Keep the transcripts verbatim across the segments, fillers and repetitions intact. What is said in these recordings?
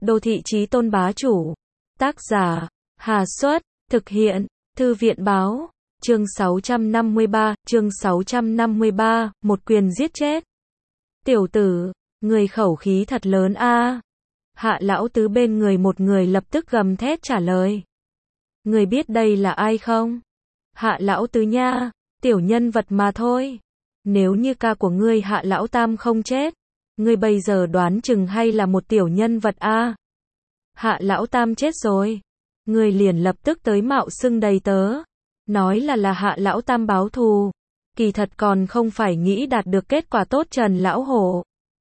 Đô thị chí tôn bá chủ. Tác giả, Hà Xuất, thực hiện, Thư viện báo, chương sáu trăm năm mươi ba, chương sáu trăm năm mươi ba, một quyền giết chết. Tiểu tử, người khẩu khí thật lớn a. Hạ lão tứ bên người một người lập tức gầm thét trả lời. Người biết đây là ai không? Hạ lão tứ nha, tiểu nhân vật mà thôi. Nếu như ca của ngươi Hạ lão tam không chết, ngươi bây giờ đoán chừng hay là một tiểu nhân vật a. Hạ lão tam chết rồi, ngươi liền lập tức tới mạo xưng đầy tớ, nói là là Hạ lão tam báo thù, kỳ thật còn không phải nghĩ đạt được kết quả tốt. Trần lão hổ.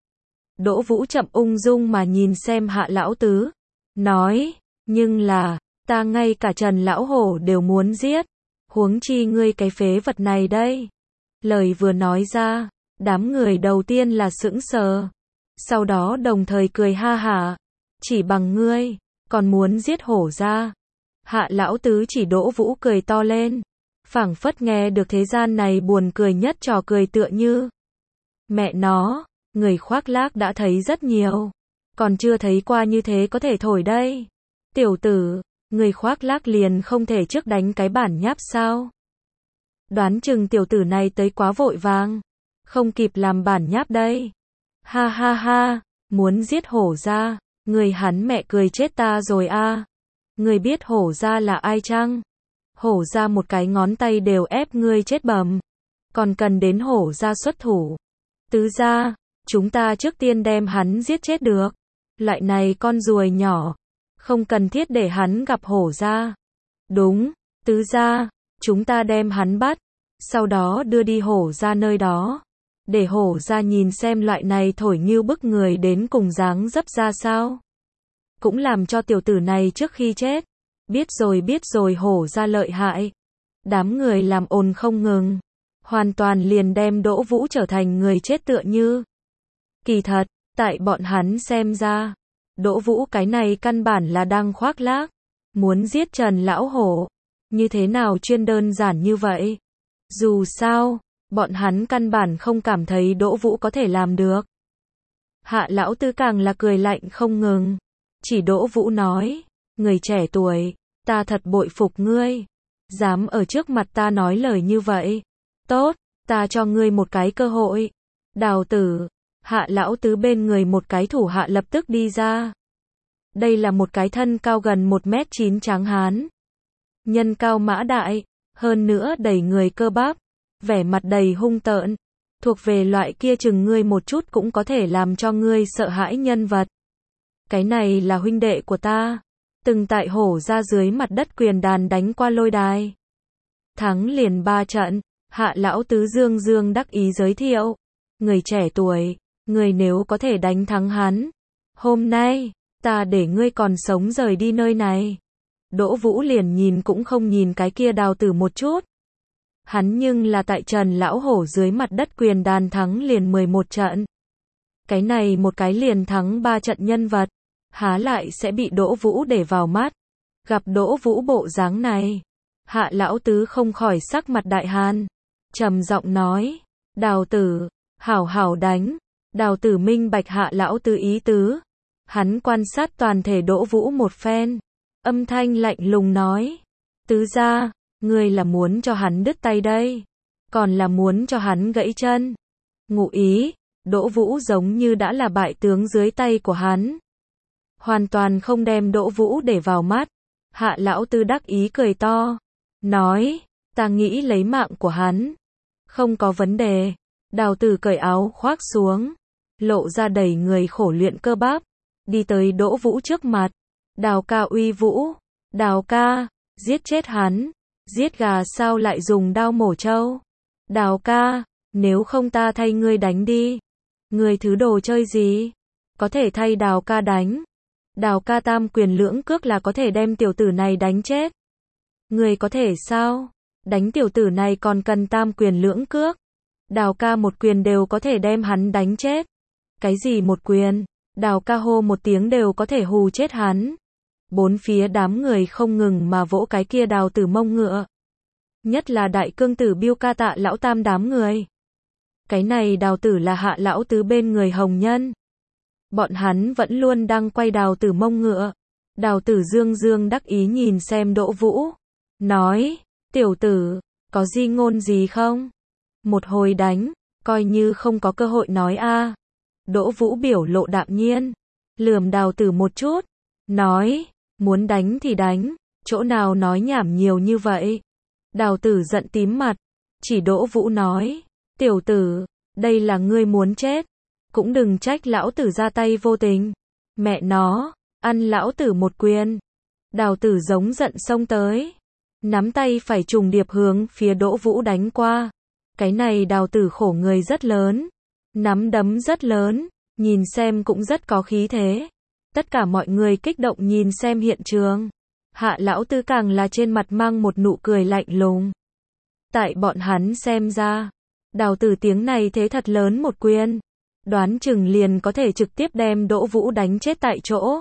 Đỗ Vũ chậm ung dung mà nhìn xem Hạ lão tứ, nói, nhưng là, ta ngay cả Trần lão hổ đều muốn giết, huống chi ngươi cái phế vật này đây. Lời vừa nói ra, đám người đầu tiên là sững sờ, sau đó đồng thời cười ha hả, chỉ bằng ngươi, còn muốn giết hổ ra. Hạ lão tứ chỉ Đỗ Vũ cười to lên, phảng phất nghe được thế gian này buồn cười nhất trò cười tựa như. Mẹ nó, người khoác lác đã thấy rất nhiều, còn chưa thấy qua như thế có thể thổi đây. Tiểu tử, người khoác lác liền không thể trước đánh cái bản nháp sao? Đoán chừng tiểu tử này tới quá vội vàng, không kịp làm bản nháp đây. Ha ha ha, muốn giết hổ ra, người hắn mẹ cười chết ta rồi a. Người biết hổ ra là ai chăng? Hổ ra một cái ngón tay đều ép ngươi chết bầm, còn cần đến hổ ra xuất thủ. Tứ gia, chúng ta trước tiên đem hắn giết chết được. Loại này con ruồi nhỏ, không cần thiết để hắn gặp hổ ra. Đúng, tứ gia, chúng ta đem hắn bắt, sau đó đưa đi hổ ra nơi đó, để hổ ra nhìn xem loại này thổi như bức người đến cùng dáng dấp ra sao. Cũng làm cho tiểu tử này trước khi chết, biết rồi biết rồi hổ ra lợi hại. Đám người làm ồn không ngừng, hoàn toàn liền đem Đỗ Vũ trở thành người chết tựa như. Kỳ thật, tại bọn hắn xem ra, Đỗ Vũ cái này căn bản là đang khoác lác, muốn giết Trần lão hổ. Như thế nào chuyên đơn giản như vậy? Dù sao, bọn hắn căn bản không cảm thấy Đỗ Vũ có thể làm được. Hạ lão tứ càng là cười lạnh không ngừng, chỉ Đỗ Vũ nói, người trẻ tuổi, ta thật bội phục ngươi, dám ở trước mặt ta nói lời như vậy. Tốt, ta cho ngươi một cái cơ hội. Đào tử. Hạ lão tứ bên người một cái thủ hạ lập tức đi ra. Đây là một cái thân cao gần một mét chín tráng hán, nhân cao mã đại, hơn nữa đầy người cơ bắp, vẻ mặt đầy hung tợn, thuộc về loại kia chừng ngươi một chút cũng có thể làm cho ngươi sợ hãi nhân vật. Cái này là huynh đệ của ta, từng tại hổ ra dưới mặt đất quyền đàn đánh qua lôi đài, thắng liền ba trận. Hạ lão tứ dương dương đắc ý giới thiệu, người trẻ tuổi, người nếu có thể đánh thắng hắn, hôm nay, ta để ngươi còn sống rời đi nơi này. Đỗ Vũ liền nhìn cũng không nhìn cái kia Đào tử một chút. Hắn nhưng là tại Trần lão hổ dưới mặt đất quyền đàn thắng liền mười một trận. Cái này một cái liền thắng ba trận nhân vật, há lại sẽ bị Đỗ Vũ để vào mắt. Gặp Đỗ Vũ bộ dáng này, Hạ lão tứ không khỏi sắc mặt đại hàn, trầm giọng nói, Đào tử, hảo hảo đánh. Đào tử minh bạch Hạ lão tứ ý tứ, hắn quan sát toàn thể Đỗ Vũ một phen, âm thanh lạnh lùng nói, tứ gia, ngươi là muốn cho hắn đứt tay đây, còn là muốn cho hắn gãy chân. Ngụ ý, Đỗ Vũ giống như đã là bại tướng dưới tay của hắn, hoàn toàn không đem Đỗ Vũ để vào mắt. Hạ lão tứ đắc ý cười to, nói, ta nghĩ lấy mạng của hắn, không có vấn đề. Đào tử cởi áo khoác xuống, lộ ra đầy người khổ luyện cơ bắp, đi tới Đỗ Vũ trước mặt. Đào ca uy vũ, Đào ca, giết chết hắn, giết gà sao lại dùng đao mổ trâu. Đào ca, nếu không ta thay ngươi đánh đi. Ngươi thứ đồ chơi gì? Có thể thay Đào ca đánh. Đào ca tam quyền lưỡng cước là có thể đem tiểu tử này đánh chết. Ngươi có thể sao? Đánh tiểu tử này còn cần tam quyền lưỡng cước. Đào ca một quyền đều có thể đem hắn đánh chết. Cái gì một quyền? Đào ca hô một tiếng đều có thể hù chết hắn. Bốn phía đám người không ngừng mà vỗ cái kia Đào tử mông ngựa. Nhất là đại cương tử Biêu ca Tạ lão tam đám người. Cái này Đào tử là Hạ lão tứ bên người hồng nhân. Bọn hắn vẫn luôn đang quay Đào Tử mông ngựa. Đào Tử dương dương đắc ý nhìn xem Đỗ Vũ. Nói, tiểu tử, có di ngôn gì không? Một hồi đánh, coi như không có cơ hội nói a. Đỗ Vũ biểu lộ đạm nhiên, lườm Đào Tử một chút, nói, muốn đánh thì đánh, chỗ nào nói nhảm nhiều như vậy. Đào Tử giận tím mặt, chỉ Đỗ Vũ nói, tiểu tử, đây là ngươi muốn chết, cũng đừng trách lão tử ra tay vô tình. Mẹ nó, ăn lão tử một quyền. Đào Tử giống giận xông tới, nắm tay phải trùng điệp hướng phía Đỗ Vũ đánh qua. Cái này Đào Tử khổ người rất lớn, nắm đấm rất lớn, nhìn xem cũng rất có khí thế. Tất cả mọi người kích động nhìn xem hiện trường. Hạ lão tứ càng là trên mặt mang một nụ cười lạnh lùng. Tại bọn hắn xem ra, Đào Tử tiếng này thế thật lớn một quyền, đoán chừng liền có thể trực tiếp đem Đỗ Vũ đánh chết tại chỗ.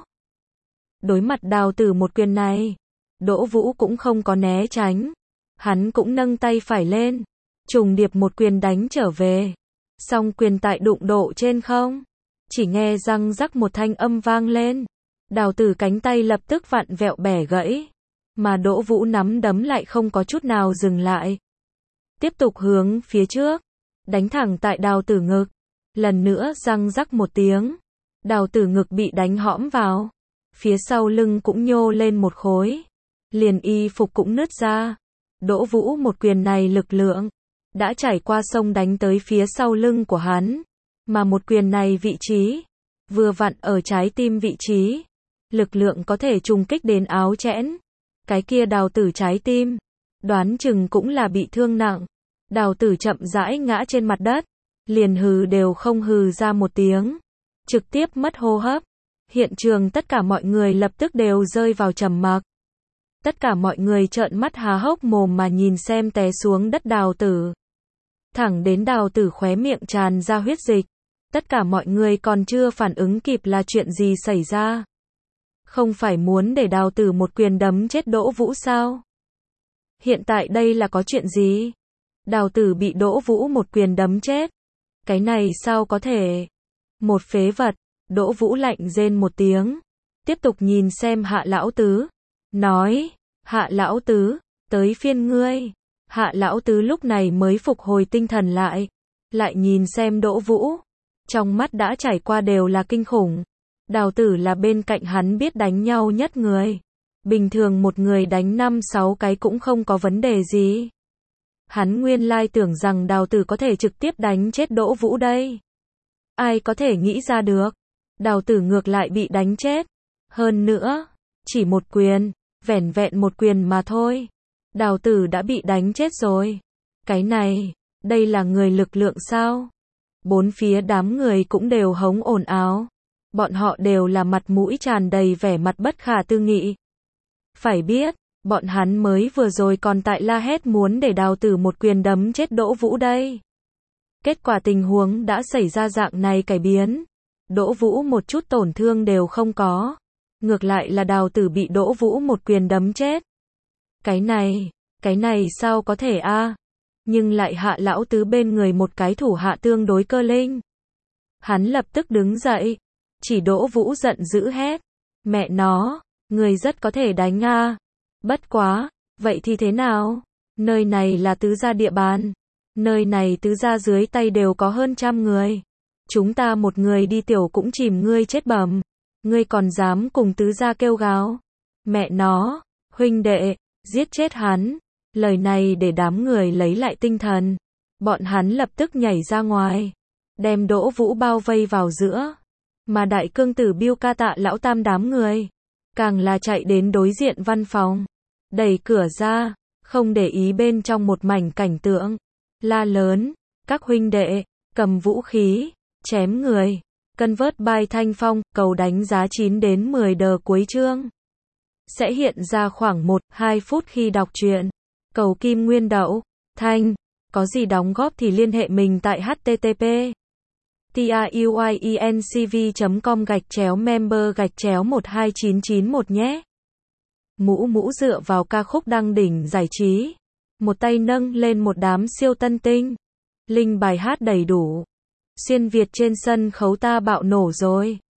Đối mặt Đào Tử một quyền này, Đỗ Vũ cũng không có né tránh, hắn cũng nâng tay phải lên, trùng điệp một quyền đánh trở về. Song quyền tại đụng độ trên không, chỉ nghe răng rắc một thanh âm vang lên, Đào Tử cánh tay lập tức vặn vẹo bẻ gãy, mà Đỗ Vũ nắm đấm lại không có chút nào dừng lại, tiếp tục hướng phía trước, đánh thẳng tại Đào Tử ngực. Lần nữa răng rắc một tiếng, Đào Tử ngực bị đánh hõm vào, phía sau lưng cũng nhô lên một khối, liền y phục cũng nứt ra. Đỗ Vũ một quyền này lực lượng đã trải qua sông đánh tới phía sau lưng của hắn, mà một quyền này vị trí vừa vặn ở trái tim vị trí, lực lượng có thể trùng kích đến áo chẽn. Cái kia Đào Tử trái tim, đoán chừng cũng là bị thương nặng. Đào Tử chậm rãi ngã trên mặt đất, liền hừ đều không hừ ra một tiếng, trực tiếp mất hô hấp. Hiện trường tất cả mọi người lập tức đều rơi vào trầm mặc. Tất cả mọi người trợn mắt há hốc mồm mà nhìn xem té xuống đất Đào Tử. Thẳng đến Đào Tử khóe miệng tràn ra huyết dịch. Tất cả mọi người còn chưa phản ứng kịp là chuyện gì xảy ra. Không phải muốn để Đào Tử một quyền đấm chết Đỗ Vũ sao? Hiện tại đây là có chuyện gì? Đào Tử bị Đỗ Vũ một quyền đấm chết. Cái này sao có thể? Một phế vật. Đỗ Vũ lạnh rên một tiếng, tiếp tục nhìn xem Hạ lão tứ, nói, Hạ lão tứ, tới phiên ngươi. Hạ lão tứ lúc này mới phục hồi tinh thần lại, lại nhìn xem Đỗ Vũ, trong mắt đã trải qua đều là kinh khủng. Đào Tử là bên cạnh hắn biết đánh nhau nhất người, bình thường một người đánh năm sáu cái cũng không có vấn đề gì. Hắn nguyên lai tưởng rằng Đào Tử có thể trực tiếp đánh chết Đỗ Vũ đây. Ai có thể nghĩ ra được, Đào Tử ngược lại bị đánh chết. Hơn nữa, chỉ một quyền, vẻn vẹn một quyền mà thôi, Đào Tử đã bị đánh chết rồi. Cái này, đây là người lực lượng sao? Bốn phía đám người cũng đều hống ồn ào. Bọn họ đều là mặt mũi tràn đầy vẻ mặt bất khả tư nghị. Phải biết, bọn hắn mới vừa rồi còn tại la hét muốn để Đào Tử một quyền đấm chết Đỗ Vũ đây. Kết quả tình huống đã xảy ra dạng này cải biến. Đỗ Vũ một chút tổn thương đều không có. Ngược lại là Đào Tử bị Đỗ Vũ một quyền đấm chết. Cái này, cái này sao có thể a? Nhưng lại Hạ lão tứ bên người một cái thủ hạ tương đối cơ linh. Hắn lập tức đứng dậy, chỉ Đỗ Vũ giận dữ hét, mẹ nó, người rất có thể đánh a. Bất quá, vậy thì thế nào? Nơi này là tứ gia địa bàn. Nơi này tứ gia dưới tay đều có hơn trăm người. Chúng ta một người đi tiểu cũng chìm ngươi chết bầm. Ngươi còn dám cùng tứ gia kêu gào? Mẹ nó, huynh đệ, giết chết hắn. Lời này để đám người lấy lại tinh thần. Bọn hắn lập tức nhảy ra ngoài, đem Đỗ Vũ bao vây vào giữa. Mà đại cương tử Biêu Ca Tạ lão tam đám người, càng là chạy đến đối diện văn phòng. Đẩy cửa ra, không để ý bên trong một mảnh cảnh tượng. La lớn, các huynh đệ, cầm vũ khí, chém người. Convert by Thanh Phong, cầu đánh giá chín đến mười đờ cuối chương. Sẽ hiện ra khoảng một đến hai phút khi đọc truyện. Cầu kim nguyên đậu, Thanh, có gì đóng góp thì liên hệ mình tại http truyencv chấm com gạch chéo member gạch chéo một hai chín chín một nhé. Mũ mũ dựa vào ca khúc đăng đỉnh giải trí. Một tay nâng lên một đám siêu tân tinh. Linh bài hát đầy đủ. Xuyên Việt trên sân khấu ta bạo nổ rồi.